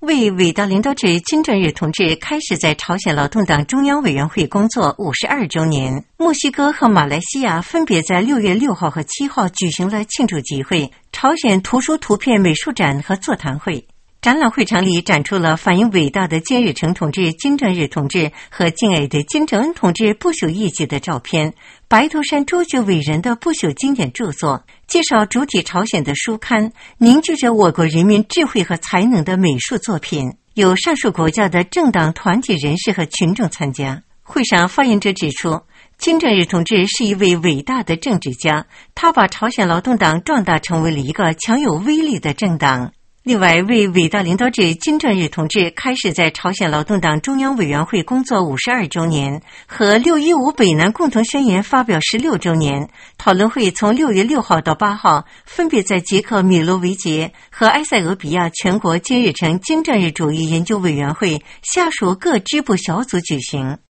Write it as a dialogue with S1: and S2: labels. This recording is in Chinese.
S1: 为伟大领导者金正日同志开始在朝鲜劳动党中央委员会工作52周年，墨西哥和马来西亚分别在6月6号和7号举行了庆祝集会、朝鲜图书图片美术展和座谈会。展览会场里展出了反映伟大的金日成同志、金正日同志和敬爱的金正恩同志不朽业绩的照片，白头山卓绝伟人的不朽经典著作，介绍主体朝鲜的书刊，凝聚着我国人民智慧和才能的美术作品，有上述国家的政党团体人士和群众参加。会上发言者指出，金正日同志是一位伟大的政治家，他把朝鲜劳动党壮大成为了一个强有威力的政党。另外，为伟大领导者金正日同志开始在朝鲜劳动党中央委员会工作52周年和6.15北南共同宣言发表16周年，讨论会从6月6号到8号分别在捷克米罗维杰和埃塞俄比亚全国金日成金正日主义研究委员会下属各支部小组举行。